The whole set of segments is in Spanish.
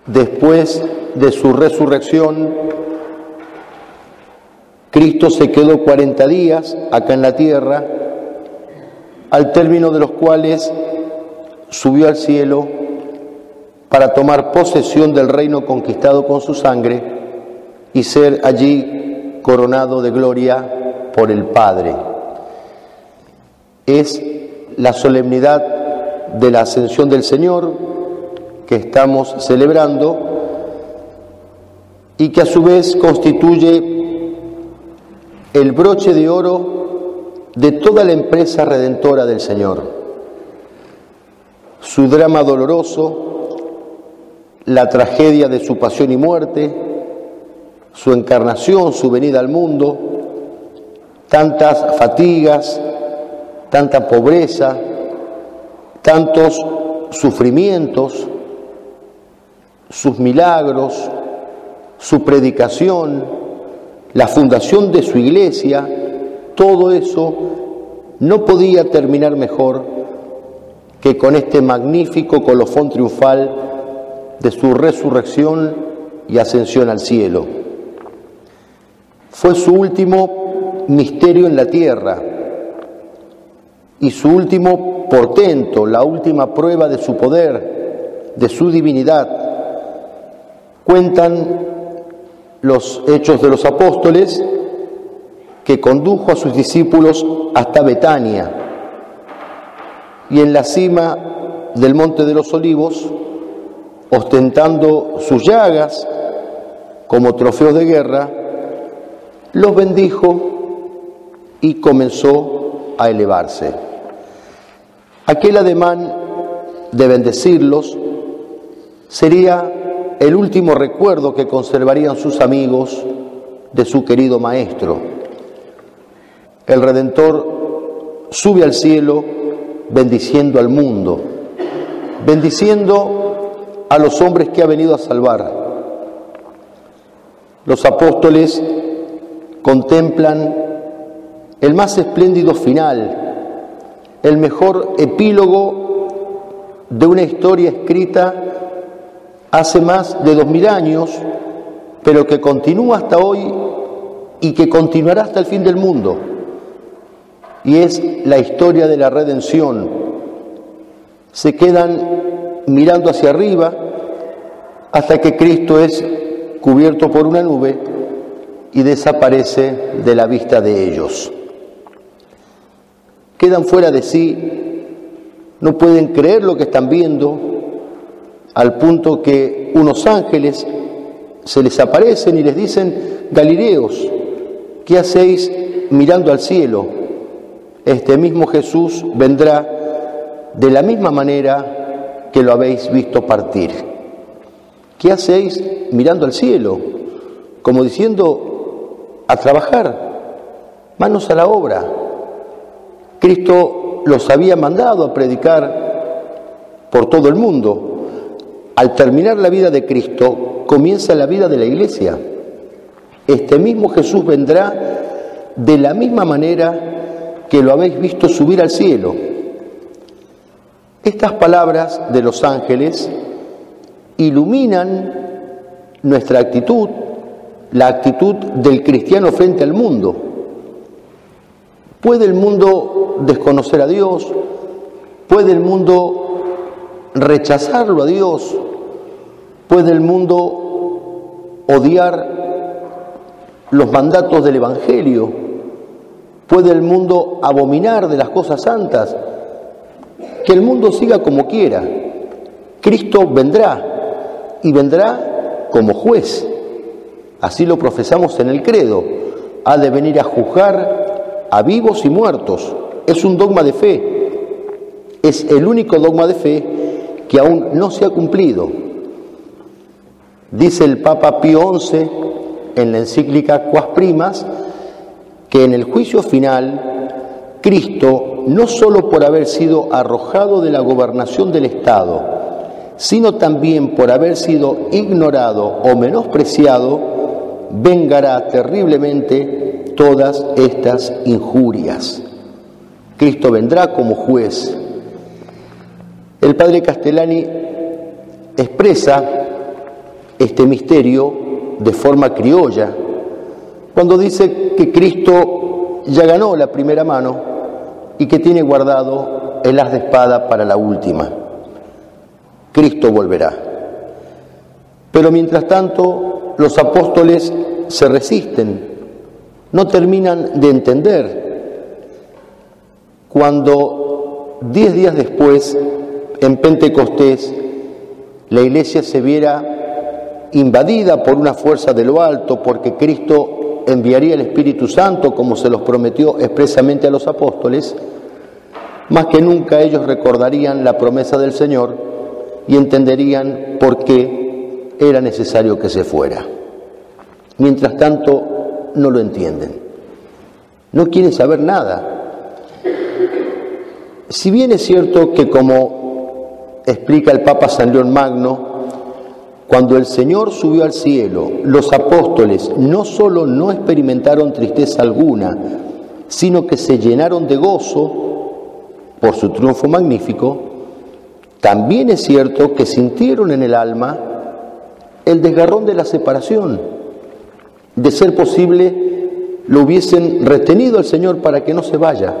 Después de su resurrección, Cristo se quedó 40 días acá en la tierra, al término de los cuales subió al cielo para tomar posesión del reino conquistado con su sangre y ser allí coronado de gloria por el Padre. Es la solemnidad de la ascensión del Señor que estamos celebrando y que a su vez constituye el broche de oro de toda la empresa redentora del Señor. Su drama doloroso, la tragedia de su pasión y muerte, su encarnación, su venida al mundo, tantas fatigas, tanta pobreza, tantos sufrimientos, sus milagros, su predicación, la fundación de su iglesia, todo eso no podía terminar mejor que con este magnífico colofón triunfal de su resurrección y ascensión al cielo. Fue su último misterio en la tierra y su último portento, la última prueba de su poder, de su divinidad. Cuentan los Hechos de los Apóstoles que condujo a sus discípulos hasta Betania y en la cima del Monte de los Olivos, ostentando sus llagas como trofeos de guerra, los bendijo y comenzó a elevarse. Aquel ademán de bendecirlos sería el último recuerdo que conservarían sus amigos de su querido Maestro. El Redentor sube al cielo bendiciendo al mundo, bendiciendo a los hombres que ha venido a salvar. Los apóstoles contemplan el más espléndido final, el mejor epílogo de una historia escrita hace más de 2000 años, pero que continúa hasta hoy y que continuará hasta el fin del mundo. Y es la historia de la redención. Se quedan mirando hacia arriba hasta que Cristo es cubierto por una nube y desaparece de la vista de ellos. Quedan fuera de sí, no pueden creer lo que están viendo, al punto que unos ángeles se les aparecen y les dicen: Galileos, ¿qué hacéis mirando al cielo? Este mismo Jesús vendrá de la misma manera que lo habéis visto partir. ¿Qué hacéis mirando al cielo? Como diciendo: a trabajar, manos a la obra. Cristo los había mandado a predicar por todo el mundo. Al terminar la vida de Cristo, comienza la vida de la Iglesia. Este mismo Jesús vendrá de la misma manera que lo habéis visto subir al cielo. Estas palabras de los ángeles iluminan nuestra actitud, la actitud del cristiano frente al mundo. ¿Puede el mundo desconocer a Dios? ¿Puede el mundo rechazarlo a Dios? ¿Puede el mundo odiar los mandatos del Evangelio? ¿Puede el mundo abominar de las cosas santas? Que el mundo siga como quiera. Cristo vendrá y vendrá como juez. Así lo profesamos en el credo. Ha de venir a juzgar a vivos y muertos. Es un dogma de fe. Es el único dogma de fe que aún no se ha cumplido. Dice el Papa Pío XI en la encíclica Quas Primas que en el juicio final Cristo, no solo por haber sido arrojado de la gobernación del Estado, sino también por haber sido ignorado o menospreciado, vengará terriblemente todas estas injurias. Cristo vendrá como juez. El padre Castellani expresa este misterio de forma criolla, cuando dice que Cristo ya ganó la primera mano y que tiene guardado el haz de espada para la última. Cristo volverá. Pero mientras tanto, los apóstoles se resisten, no terminan de entender. Cuando 10 días después, en Pentecostés, la iglesia se viera invadida por una fuerza de lo alto, porque Cristo enviaría el Espíritu Santo como se los prometió expresamente a los apóstoles, más que nunca ellos recordarían la promesa del Señor y entenderían por qué era necesario que se fuera. Mientras tanto, no lo entienden. No quieren saber nada. Si bien es cierto que, como explica el Papa San León Magno, cuando el Señor subió al cielo, los apóstoles no solo no experimentaron tristeza alguna, sino que se llenaron de gozo por su triunfo magnífico, también es cierto que sintieron en el alma el desgarrón de la separación. De ser posible, lo hubiesen retenido al Señor para que no se vaya,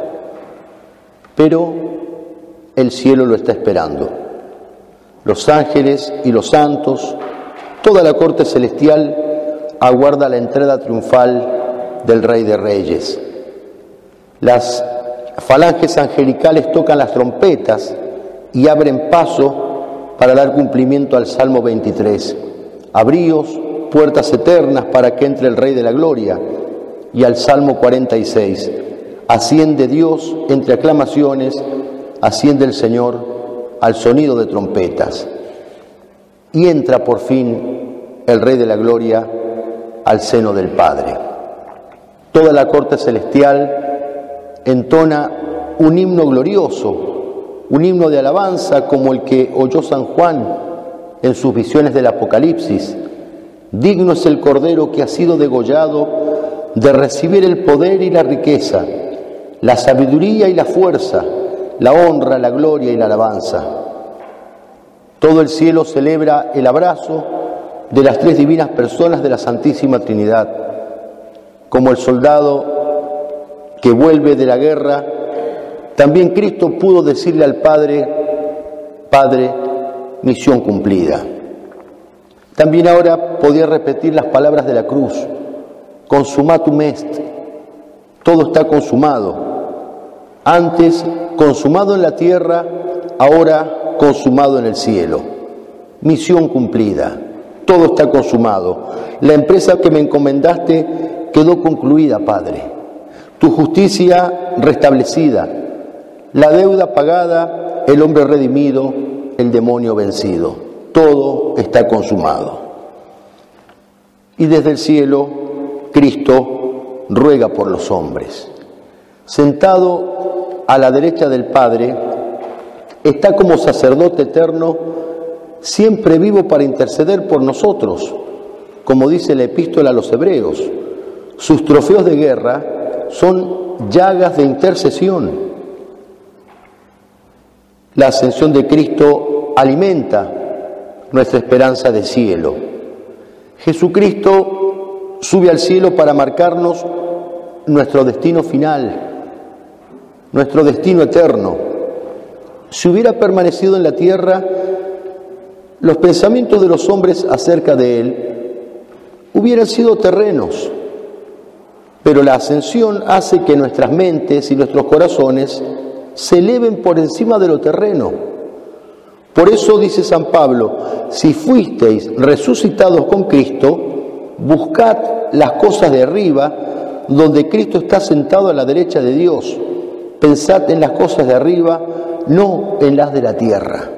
pero el cielo lo está esperando. Los ángeles y los santos, toda la corte celestial aguarda la entrada triunfal del Rey de Reyes. Las falanges angelicales tocan las trompetas y abren paso para dar cumplimiento al Salmo 23. Abríos, puertas eternas, para que entre el Rey de la Gloria. Y al Salmo 46. Asciende Dios entre aclamaciones, asciende el Señor al sonido de trompetas. Y entra por fin el Rey de la Gloria al seno del Padre. Toda la corte celestial entona un himno glorioso, un himno de alabanza como el que oyó San Juan en sus visiones del Apocalipsis. Digno es el Cordero que ha sido degollado de recibir el poder y la riqueza, la sabiduría y la fuerza, la honra, la gloria y la alabanza. Todo el cielo celebra el abrazo de las tres divinas personas de la Santísima Trinidad. Como el soldado que vuelve de la guerra, también Cristo pudo decirle al Padre: Padre, misión cumplida. También ahora podía repetir las palabras de la cruz: consumatum est, todo está consumado. Antes consumado en la tierra, ahora consumado en el cielo. Misión cumplida, todo está consumado. La empresa que me encomendaste quedó concluida, Padre. Tu justicia restablecida, la deuda pagada, el hombre redimido, el demonio vencido. Todo está consumado. Y desde el cielo, Cristo ruega por los hombres. Sentado a la derecha del Padre, está como sacerdote eterno, siempre vivo para interceder por nosotros, como dice la epístola a los Hebreos. Sus trofeos de guerra son llagas de intercesión. La ascensión de Cristo alimenta nuestra esperanza de cielo. Jesucristo sube al cielo para marcarnos nuestro destino final, nuestro destino eterno. Si hubiera permanecido en la tierra, los pensamientos de los hombres acerca de Él hubieran sido terrenos, pero la ascensión hace que nuestras mentes y nuestros corazones se eleven por encima de lo terreno. Por eso dice San Pablo: si fuisteis resucitados con Cristo, buscad las cosas de arriba, donde Cristo está sentado a la derecha de Dios. Pensad en las cosas de arriba, no en las de la tierra.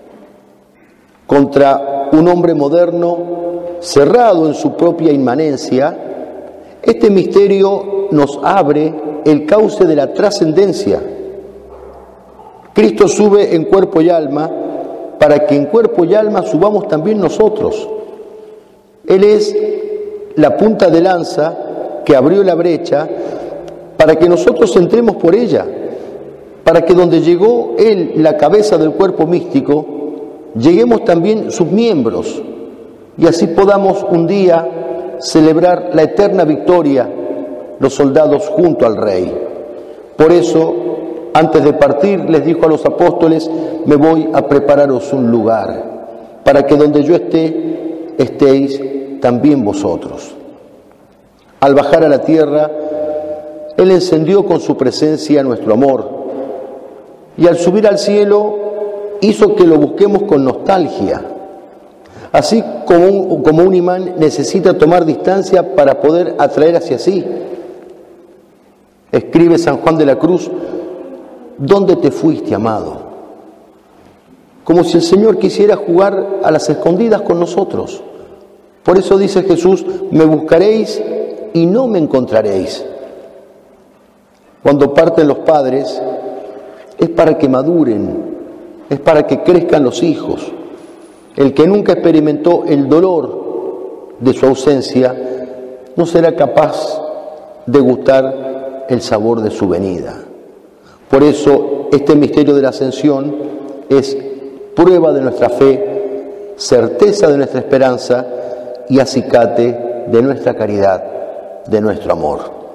Contra un hombre moderno, cerrado en su propia inmanencia, este misterio nos abre el cauce de la trascendencia. Cristo sube en cuerpo y alma, para que en cuerpo y alma subamos también nosotros. Él es la punta de lanza que abrió la brecha para que nosotros entremos por ella, para que donde llegó Él, la cabeza del cuerpo místico, lleguemos también sus miembros, y así podamos un día celebrar la eterna victoria, los soldados junto al Rey. Por eso, antes de partir, les dijo a los apóstoles: me voy a prepararos un lugar, para que donde yo esté, estéis también vosotros. Al bajar a la tierra, Él encendió con su presencia nuestro amor, y al subir al cielo hizo que lo busquemos con nostalgia. Así como un imán necesita tomar distancia para poder atraer hacia sí. Escribe San Juan de la Cruz: ¿dónde te fuiste, amado? Como si el Señor quisiera jugar a las escondidas con nosotros. Por eso dice Jesús: me buscaréis y no me encontraréis. Cuando parten los padres, es para que maduren, es para que crezcan los hijos. El que nunca experimentó el dolor de su ausencia no será capaz de gustar el sabor de su venida. Por eso este misterio de la Ascensión es prueba de nuestra fe, certeza de nuestra esperanza y acicate de nuestra caridad, de nuestro amor.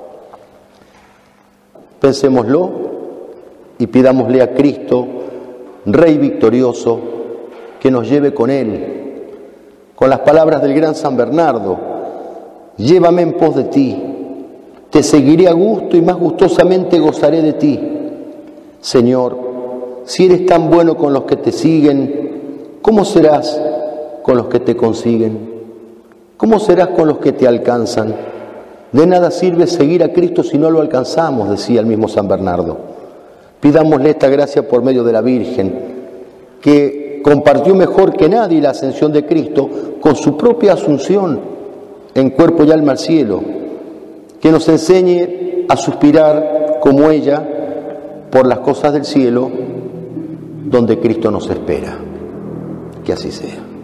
Pensémoslo y pidámosle a Cristo, Rey victorioso, que nos lleve con Él, con las palabras del gran San Bernardo: llévame en pos de ti, te seguiré a gusto y más gustosamente gozaré de ti. Señor, si eres tan bueno con los que te siguen, ¿cómo serás con los que te consiguen? ¿Cómo serás con los que te alcanzan? De nada sirve seguir a Cristo si no lo alcanzamos, decía el mismo San Bernardo. Pidámosle esta gracia por medio de la Virgen, que compartió mejor que nadie la ascensión de Cristo con su propia asunción en cuerpo y alma al cielo, que nos enseñe a suspirar como ella por las cosas del cielo donde Cristo nos espera. Que así sea.